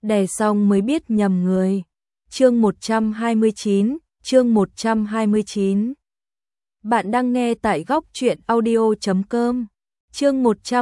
đè xong mới biết nhầm người. Chương 129. Bạn đang nghe tại góc truyện audio.com. Chương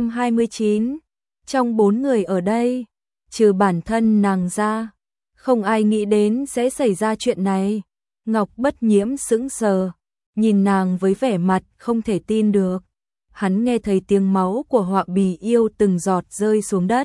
129. Trong 4 người ở đây, trừ bản thân nàng ra, không ai nghĩ đến sẽ xảy ra chuyện này. Ngọc Bất Nhiễm sững sờ, nhìn nàng với vẻ mặt không thể tin được. Hắn nghe thấy tiếng máu của Họa Bì Yêu từng giọt rơi xuống đất.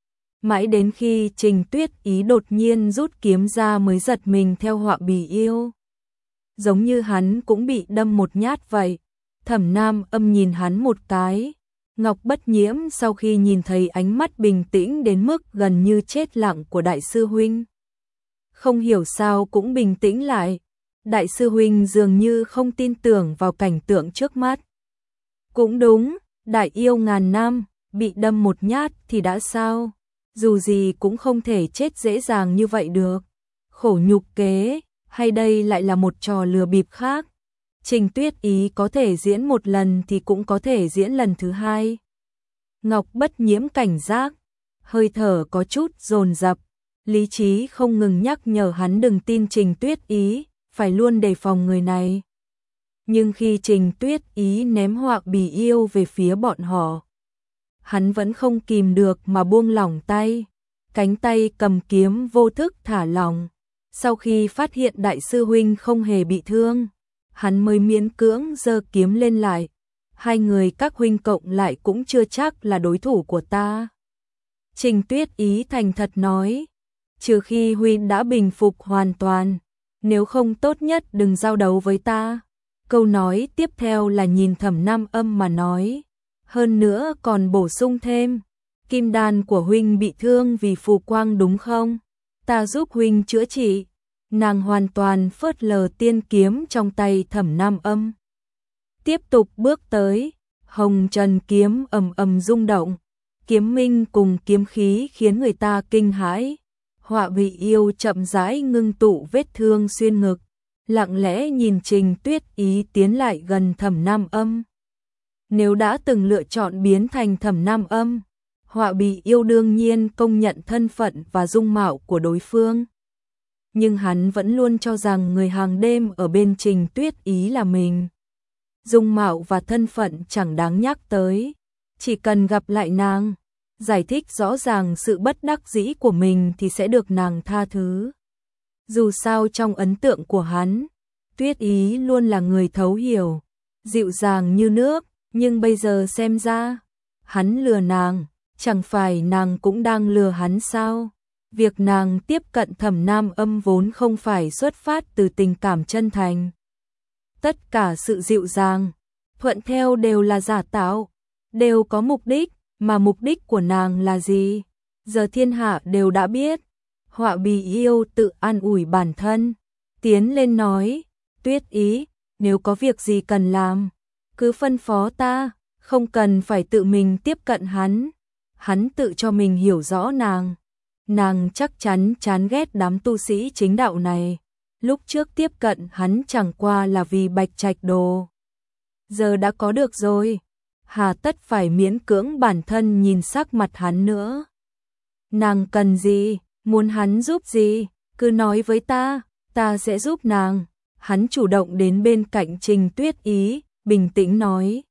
Mãi đến khi Trình Tuyết Ý đột nhiên rút kiếm ra mới giật mình theo Họa Bì Yêu. Giống như hắn cũng bị đâm một nhát vậy. Thẩm Nam Âm nhìn hắn một cái. Ngọc Bất Nhiễm sau khi nhìn thấy ánh mắt bình tĩnh đến mức gần như chết lặng của đại sư huynh, không hiểu sao cũng bình tĩnh lại. Đại sư huynh dường như không tin tưởng vào cảnh tượng trước mắt. Cũng đúng, đại yêu ngàn năm, bị đâm một nhát thì đã sao? Dù gì cũng không thể chết dễ dàng như vậy được. Khổ nhục kế, hay đây lại là một trò lừa bịp khác? Trình Tuyết Ý có thể diễn một lần thì cũng có thể diễn lần thứ hai. Ngọc Bất Nhiễm cảnh giác, hơi thở có chút dồn dập, lý trí không ngừng nhắc nhở hắn đừng tin Trình Tuyết Ý, phải luôn đề phòng người này. Nhưng khi Trình Tuyết Ý ném Họa Bì Yêu về phía bọn họ, hắn vẫn không kìm được mà buông lỏng tay, cánh tay cầm kiếm vô thức thả lỏng. Sau khi phát hiện đại sư huynh không hề bị thương, hắn mới miễn cưỡng giơ kiếm lên lại. Hai người các huynh cộng lại cũng chưa chắc là đối thủ của ta. Trình Tuyết Ý thành thật nói, trừ khi huynh đã bình phục hoàn toàn, nếu không tốt nhất đừng giao đấu với ta. Câu nói tiếp theo là nhìn Thẩm Nam Âm mà nói, hơn nữa còn bổ sung thêm, kim đan của huynh bị thương vì phù quang đúng không? Ta giúp huynh chữa trị. Nàng hoàn toàn phớt lờ tiên kiếm trong tay Thẩm Nam Âm. Tiếp tục bước tới, hồng trần kiếm ầm ầm rung động, kiếm minh cùng kiếm khí khiến người ta kinh hãi. Họa Bì Yêu chậm rãi ngưng tụ vết thương xuyên ngực, lặng lẽ nhìn Trình Tuyết Ý tiến lại gần Thẩm Nam Âm. Nếu đã từng lựa chọn biến thành Thẩm Nam Âm, Họa Bì Yêu đương nhiên công nhận thân phận và dung mạo của đối phương. Nhưng hắn vẫn luôn cho rằng người hàng đêm ở bên Trình Tuyết Ý là mình. Dung mạo và thân phận chẳng đáng nhắc tới, chỉ cần gặp lại nàng, giải thích rõ ràng sự bất đắc dĩ của mình thì sẽ được nàng tha thứ. Dù sao trong ấn tượng của hắn, Tuyết Ý luôn là người thấu hiểu, dịu dàng như nước, nhưng bây giờ xem ra, hắn lừa nàng, chẳng phải nàng cũng đang lừa hắn sao? Việc nàng tiếp cận Thẩm Nam Âm vốn không phải xuất phát từ tình cảm chân thành. Tất cả sự dịu dàng, thuận theo đều là giả tạo, đều có mục đích, mà mục đích của nàng là gì? Giờ thiên hạ đều đã biết. Họa Bì Yêu tự an ủi bản thân, tiến lên nói, Tuyết Ý, nếu có việc gì cần làm, cứ phân phó ta, không cần phải tự mình tiếp cận hắn. Hắn tự cho mình hiểu rõ nàng. Nàng chắc chắn chán ghét đám tu sĩ chính đạo này. Lúc trước tiếp cận hắn chẳng qua là vì Bạch Trạch đồ. Giờ đã có được rồi, hà tất phải miễn cưỡng bản thân nhìn sắc mặt hắn nữa. Nàng cần gì, muốn hắn giúp gì, cứ nói với ta sẽ giúp nàng. Hắn chủ động đến bên cạnh Trình Tuyết Ý, bình tĩnh nói.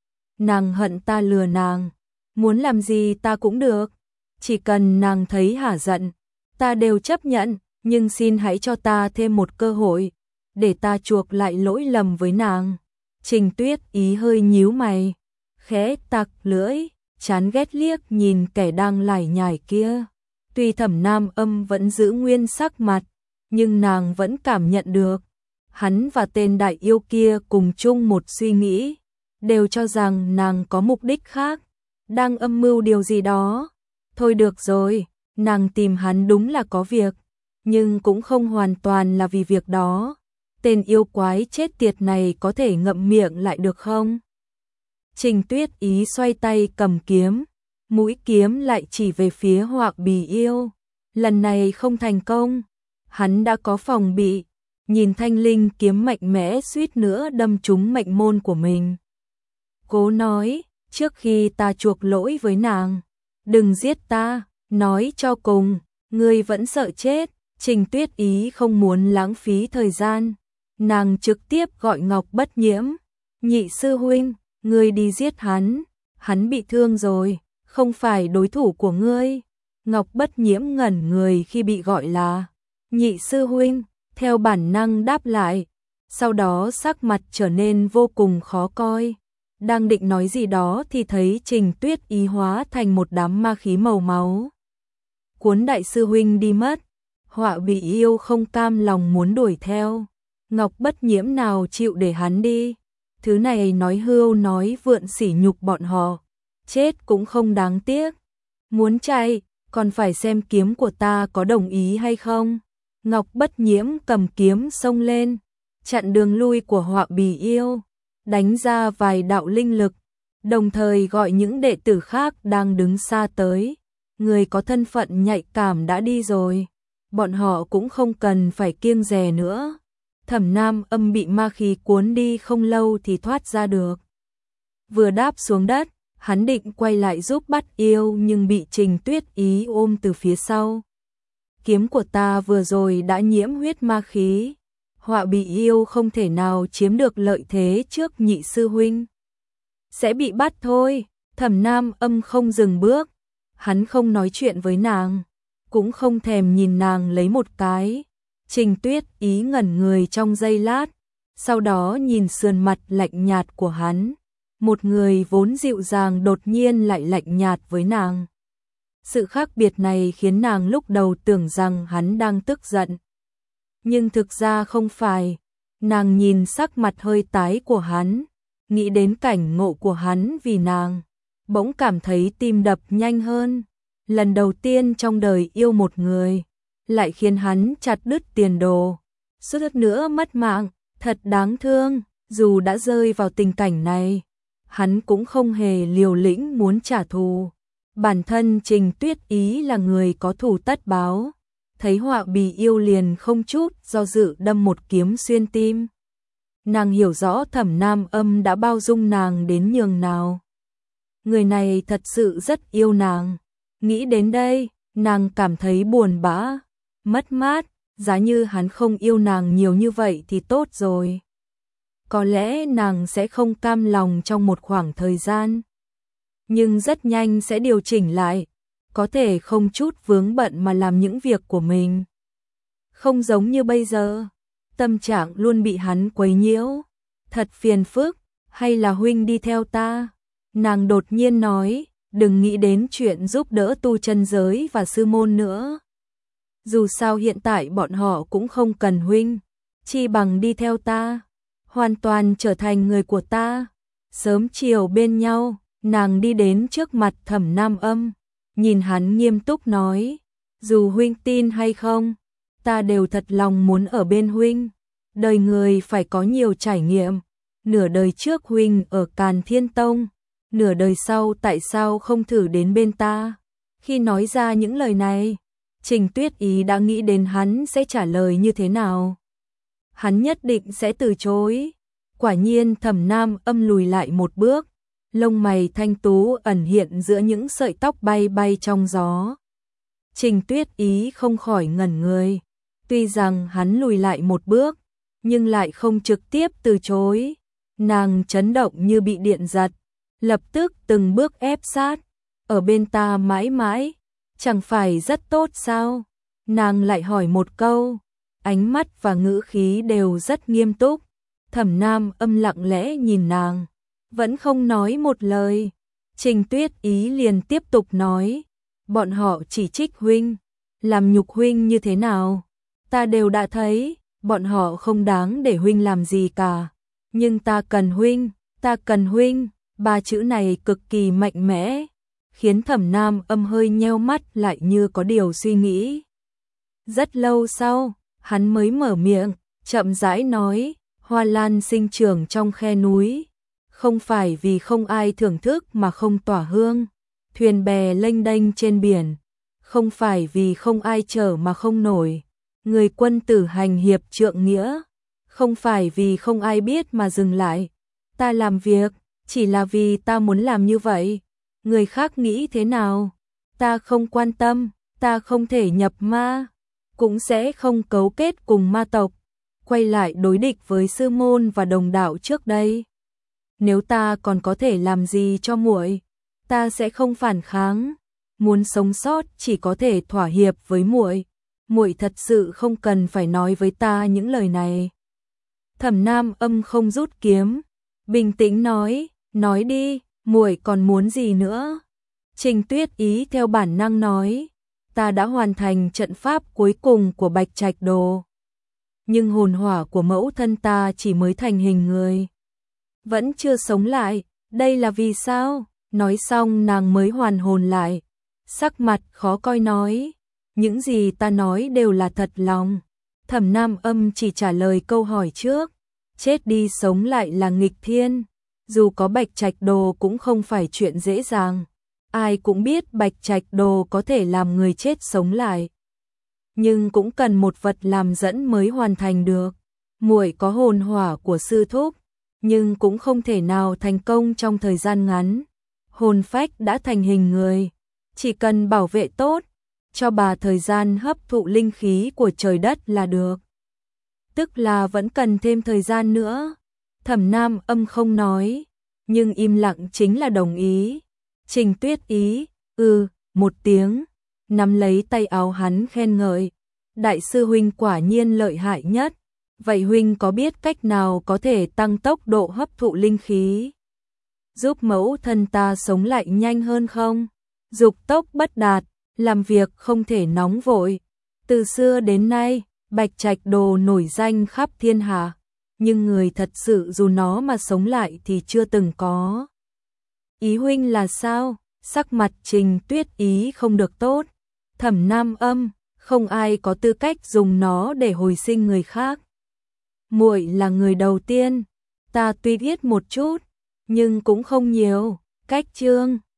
Nàng hận ta lừa nàng, muốn làm gì ta cũng được. Chỉ cần nàng thấy hả giận, ta đều chấp nhận, nhưng xin hãy cho ta thêm một cơ hội, để ta chuộc lại lỗi lầm với nàng. Trình Tuyết Ý hơi nhíu mày, khẽ tặc lưỡi, chán ghét liếc nhìn kẻ đang lải nhải kia. Tuy Thẩm Nam Âm vẫn giữ nguyên sắc mặt, nhưng nàng vẫn cảm nhận được, hắn và tên đại yêu kia cùng chung một suy nghĩ, đều cho rằng nàng có mục đích khác, đang âm mưu điều gì đó. Thôi được rồi, nàng tìm hắn đúng là có việc, nhưng cũng không hoàn toàn là vì việc đó. Tên yêu quái chết tiệt này có thể ngậm miệng lại được không? Trình Tuyết Ý xoay tay cầm kiếm, mũi kiếm lại chỉ về phía Họa Bì Yêu. Lần này không thành công, hắn đã có phòng bị, nhìn thanh linh kiếm mạnh mẽ suýt nữa đâm trúng mệnh môn của mình. Cố nói, trước khi ta chuộc lỗi với nàng, đừng giết ta, nói cho cùng, Ngươi vẫn sợ chết. Trình Tuyết Ý không muốn lãng phí thời gian, nàng trực tiếp gọi Ngọc Bất Nhiễm. Nhị sư huynh, ngươi đi giết hắn bị thương rồi, không phải đối thủ của ngươi. Ngọc Bất Nhiễm ngẩn người khi bị gọi là nhị sư huynh, theo bản năng đáp lại, sau đó sắc mặt trở nên vô cùng khó coi. Đang định nói gì đó thì thấy Trình Tuyết Ý hóa thành một đám ma khí màu máu, cuốn đại sư huynh đi mất. Họa Bị Yêu không cam lòng muốn đuổi theo, Ngọc Bất Nhiễm nào chịu để hắn đi. Thứ này nói hưu nói vượn sỉ nhục bọn họ, chết cũng không đáng tiếc. Muốn chạy, còn phải xem kiếm của ta có đồng ý hay không. Ngọc Bất Nhiễm cầm kiếm xông lên, chặn đường lui của Họa Bì Yêu, đánh ra vài đạo linh lực, đồng thời gọi những đệ tử khác đang đứng xa tới. Người có thân phận nhạy cảm đã đi rồi, bọn họ cũng không cần phải kiêng dè nữa. Thẩm Nam Âm bị ma khí cuốn đi không lâu thì thoát ra được. Vừa đáp xuống đất, hắn định quay lại giúp bắt yêu nhưng bị Trình Tuyết Ý ôm từ phía sau. Kiếm của ta vừa rồi đã nhiễm huyết ma khí, Họa Bị Yêu không thể nào chiếm được lợi thế trước nhị sư huynh. Sẽ bị bắt thôi. Thẩm Nam Âm không dừng bước, hắn không nói chuyện với nàng, cũng không thèm nhìn nàng lấy một cái. Trình Tuyết Ý ngẩn người trong giây lát, sau đó nhìn sườn mặt lạnh nhạt của hắn. Một người vốn dịu dàng đột nhiên lại lạnh nhạt với nàng. Sự khác biệt này khiến nàng lúc đầu tưởng rằng hắn đang tức giận. Nhưng thực ra không phải. Nàng nhìn sắc mặt hơi tái của hắn, nghĩ đến cảnh ngộ của hắn vì nàng, bỗng cảm thấy tim đập nhanh hơn. Lần đầu tiên trong đời yêu một người, lại khiến hắn chặt đứt tiền đồ, suýt nữa mất mạng, thật đáng thương. Dù đã rơi vào tình cảnh này, hắn cũng không hề liều lĩnh muốn trả thù. Bản thân Trình Tuyết Ý là người có thù tất báo, thấy Họa Bì Yêu liền không chút do dự đâm một kiếm xuyên tim. Nàng hiểu rõ Thẩm Nam Âm đã bao dung nàng đến nhường nào. Người này thật sự rất yêu nàng. Nghĩ đến đây, nàng cảm thấy buồn bã, mất mát. Giá như hắn không yêu nàng nhiều như vậy thì tốt rồi. Có lẽ nàng sẽ không cam lòng trong một khoảng thời gian, nhưng rất nhanh sẽ điều chỉnh lại, có thể không chút vướng bận mà làm những việc của mình. Không giống như bây giờ, tâm trạng luôn bị hắn quấy nhiễu, thật phiền phức. Hay là huynh đi theo ta? Nàng đột nhiên nói, đừng nghĩ đến chuyện giúp đỡ tu chân giới và sư môn nữa. Dù sao hiện tại bọn họ cũng không cần huynh, chi bằng đi theo ta, hoàn toàn trở thành người của ta. Sớm chiều bên nhau, nàng đi đến trước mặt Thẩm Nam Âm, nhìn hắn nghiêm túc nói, dù huynh tin hay không, ta đều thật lòng muốn ở bên huynh. Đời người phải có nhiều trải nghiệm, nửa đời trước huynh ở Càn Thiên Tông, nửa đời sau tại sao không thử đến bên ta? Khi nói ra những lời này, Trình Tuyết Ý đã nghĩ đến hắn sẽ trả lời như thế nào. Hắn nhất định sẽ từ chối. Quả nhiên Thẩm Nam Âm lùi lại một bước, lông mày thanh tú ẩn hiện giữa những sợi tóc bay bay trong gió. Trình Tuyết Ý không khỏi ngẩn người. Tuy rằng hắn lùi lại một bước, nhưng lại không trực tiếp từ chối. Nàng chấn động như bị điện giật, lập tức từng bước ép sát. Ở bên ta mãi mãi, chẳng phải rất tốt sao? Nàng lại hỏi một câu, ánh mắt và ngữ khí đều rất nghiêm túc. Thẩm Nam Âm lặng lẽ nhìn nàng, vẫn không nói một lời. Trình Tuyết Ý liền tiếp tục nói, bọn họ chỉ trích huynh, làm nhục huynh như thế nào, ta đều đã thấy, bọn họ không đáng để huynh làm gì cả. Nhưng ta cần huynh, ta cần huynh. Ba chữ này cực kỳ mạnh mẽ, khiến Thẩm Nam Âm hơi nheo mắt lại như có điều suy nghĩ. Rất lâu sau, hắn mới mở miệng, chậm rãi nói, hoa lan sinh trưởng trong khe núi, không phải vì không ai thưởng thức mà không tỏa hương. Thuyền bè lênh đênh trên biển, không phải vì không ai chở mà không nổi. Người quân tử hành hiệp trượng nghĩa, không phải vì không ai biết mà dừng lại. Ta làm việc, chỉ là vì ta muốn làm như vậy. Người khác nghĩ thế nào, ta không quan tâm, ta không thể nhập ma, cũng sẽ không cấu kết cùng ma tộc, quay lại đối địch với sư môn và đồng đạo trước đây. Nếu ta còn có thể làm gì cho muội, ta sẽ không phản kháng, muốn sống sót chỉ có thể thỏa hiệp với muội. Muội thật sự không cần phải nói với ta những lời này. Thẩm Nam Âm không rút kiếm, bình tĩnh nói đi, muội còn muốn gì nữa? Trình Tuyết Ý theo bản năng nói, ta đã hoàn thành trận pháp cuối cùng của Bạch Trạch Đồ. Nhưng hồn hỏa của mẫu thân ta chỉ mới thành hình người, vẫn chưa sống lại, đây là vì sao? Nói xong nàng mới hoàn hồn lại, sắc mặt khó coi nói, những gì ta nói đều là thật lòng. Thẩm Nam Âm chỉ trả lời câu hỏi trước, chết đi sống lại là nghịch thiên, dù có Bạch Trạch Đồ cũng không phải chuyện dễ dàng. Ai cũng biết Bạch Trạch Đồ có thể làm người chết sống lại, nhưng cũng cần một vật làm dẫn mới hoàn thành được. Muội có hồn hỏa của sư thúc, nhưng cũng không thể nào thành công trong thời gian ngắn. Hồn phách đã thành hình người, chỉ cần bảo vệ tốt, cho bà thời gian hấp thụ linh khí của trời đất là được. Tức là vẫn cần thêm thời gian nữa. Thẩm Nam Âm không nói, nhưng im lặng chính là đồng ý. Trình Tuyết Ý, một tiếng, nắm lấy tay áo hắn khen ngợi. Đại sư huynh quả nhiên lợi hại nhất. Vậy huynh có biết cách nào có thể tăng tốc độ hấp thụ linh khí, giúp mẫu thân ta sống lại nhanh hơn không? Dục tốc bất đạt, làm việc không thể nóng vội. Từ xưa đến nay, Bạch Trạch Đồ nổi danh khắp thiên hạ, nhưng người thật sự dù nó mà sống lại thì chưa từng có. Ý huynh là sao? Sắc mặt Trình Tuyết Ý không được tốt. Thẩm Nam Âm, không ai có tư cách dùng nó để hồi sinh người khác. Muội là người đầu tiên, ta tuy biết một chút, nhưng cũng không nhiều. Cách chương